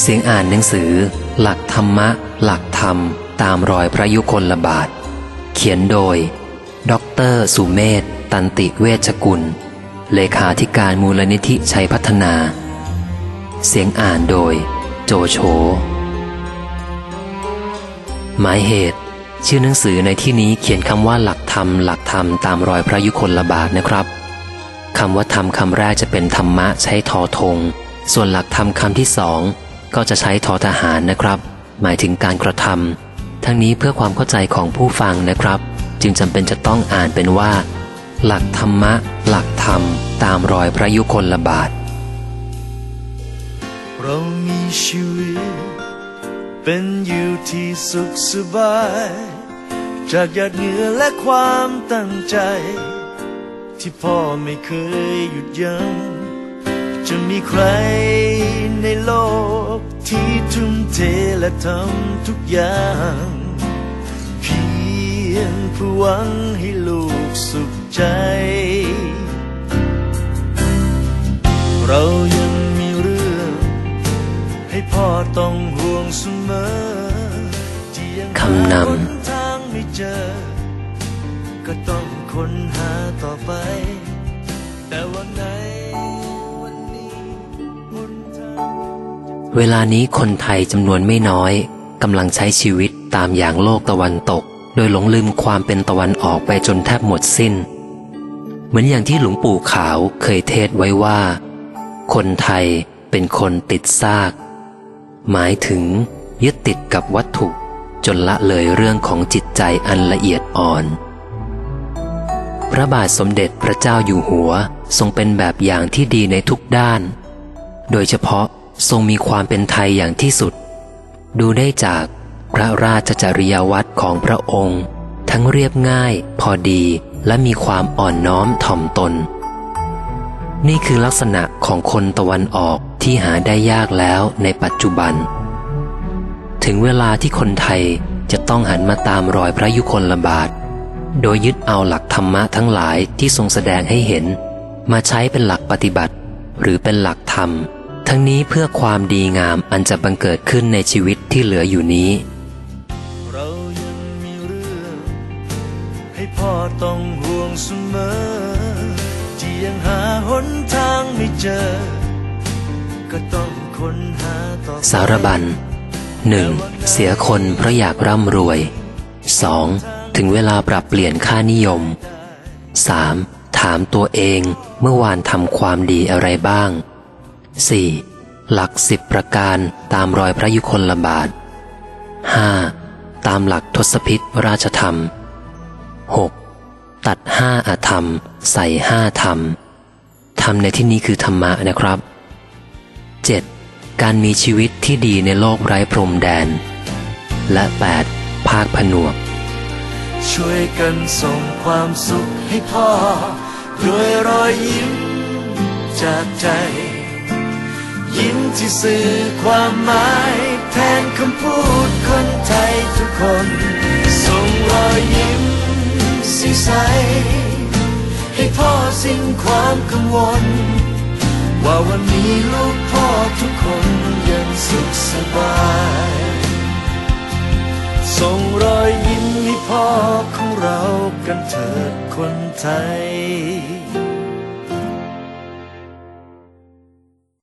สียงอ่านหนังสือหลักธรรมะหลักธรรมตามรอยพระยุคลบาทเขียนโดยดร.สุเมธ ตันติเวชกุลเลขาธิการมูลนิธิชัยพัฒนาเสียงอ่านโดยโจโฉหมายเหตุชื่อหนังสือในที่นี้เขียนคำว่าหลักธรรมหลักธรรมตามรอยพระยุคลบาทนะครับคำว่าธรรมคำแรกจะเป็นธรรมะใช้ทอธงส่วนหลักธรรมคำที่สองก็จะใช้ทอทหารนะครับหมายถึงการกระทำทั้งนี้เพื่อความเข้าใจของผู้ฟังนะครับจึงจำเป็นจะต้องอ่านเป็นว่าหลักธรรมะหลักธรรมตามรอยพระยุคลบาทเรามีชีวิตเป็นอยู่ที่สุขสบายจากหยาดเหงื่อและความตั้งใจที่พ่อไม่เคยหยุดยั้งจะมีใครในโลกที่ทุ่มเทและทำทุกอย่างเพียงเพื่อหวังให้ลูกสุขใจเรายังมีเรื่องให้พ่อต้องห่วงเสมอที่ยังหาหนทางไม่เจอก็ต้องค้นหาต่อไปแต่วันไหนวันนี้หนทางเวลานี้คนไทยจำนวนไม่น้อยกำลังใช้ชีวิตตามอย่างโลกตะวันตกโดยหลงลืมความเป็นตะวันออกไปจนแทบหมดสิ้นเหมือนอย่างที่หลวงปู่ขาวเคยเทศไว้ว่าคนไทยเป็นคนติดซากหมายถึงยึดติดกับวัตถุจนละเลยเรื่องของจิตใจอันละเอียดอ่อนพระบาทสมเด็จพระเจ้าอยู่หัวทรงเป็นแบบอย่างที่ดีในทุกด้านโดยเฉพาะทรงมีความเป็นไทยอย่างที่สุดดูได้จากพระราชจริยวัตรของพระองค์ทั้งเรียบง่ายพอดีและมีความอ่อนน้อมถ่อมตนนี่คือลักษณะของคนตะวันออกที่หาได้ยากแล้วในปัจจุบันถึงเวลาที่คนไทยจะต้องหันมาตามรอยพระยุคลบาทโดยยึดเอาหลักธรรมะทั้งหลายที่ทรงแสดงให้เห็นมาใช้เป็นหลักปฏิบัติหรือเป็นหลักธรรมทั้งนี้เพื่อความดีงามอันจะบังเกิดขึ้นในชีวิตที่เหลืออยู่นี้เรายังมีเรื่องให้พ่อต้องห่วงเสมอที่ยังหาหนทางไม่เจอก็ต้องค้นหาต่อสารบัญ 1. เสียคนเพราะอยากร่ำรวย 2. ถึงเวลาปรับเปลี่ยนค่านิยม 3. ถามตัวเองเมื่อวานทำความดีอะไรบ้าง 4. หลัก10ประการตามรอยพระยุคลบาท 5. ตามหลักทศพิธราชธรรม 6. ตัด5อธรรมใส่5ธรรมธรรมในที่นี้คือธรรมะนะครับ 7. การมีชีวิตที่ดีในโลกไร้พรมแดนและ 8. ภาคผนวกช่วยกันส่งความสุขให้พ่อด้วยรอยยิ้มจากใจยิ้มที่สื่อความหมายแทนคำพูดคนไทยทุกคนส่งรอยยิ้มสีใสให้พ่อสิ้นความกังวลว่าวันนี้ลูกพ่อทุกคนยังสุขสบายส่งรอยยิ้มให้พ่อของเรากันเถิดคนไทย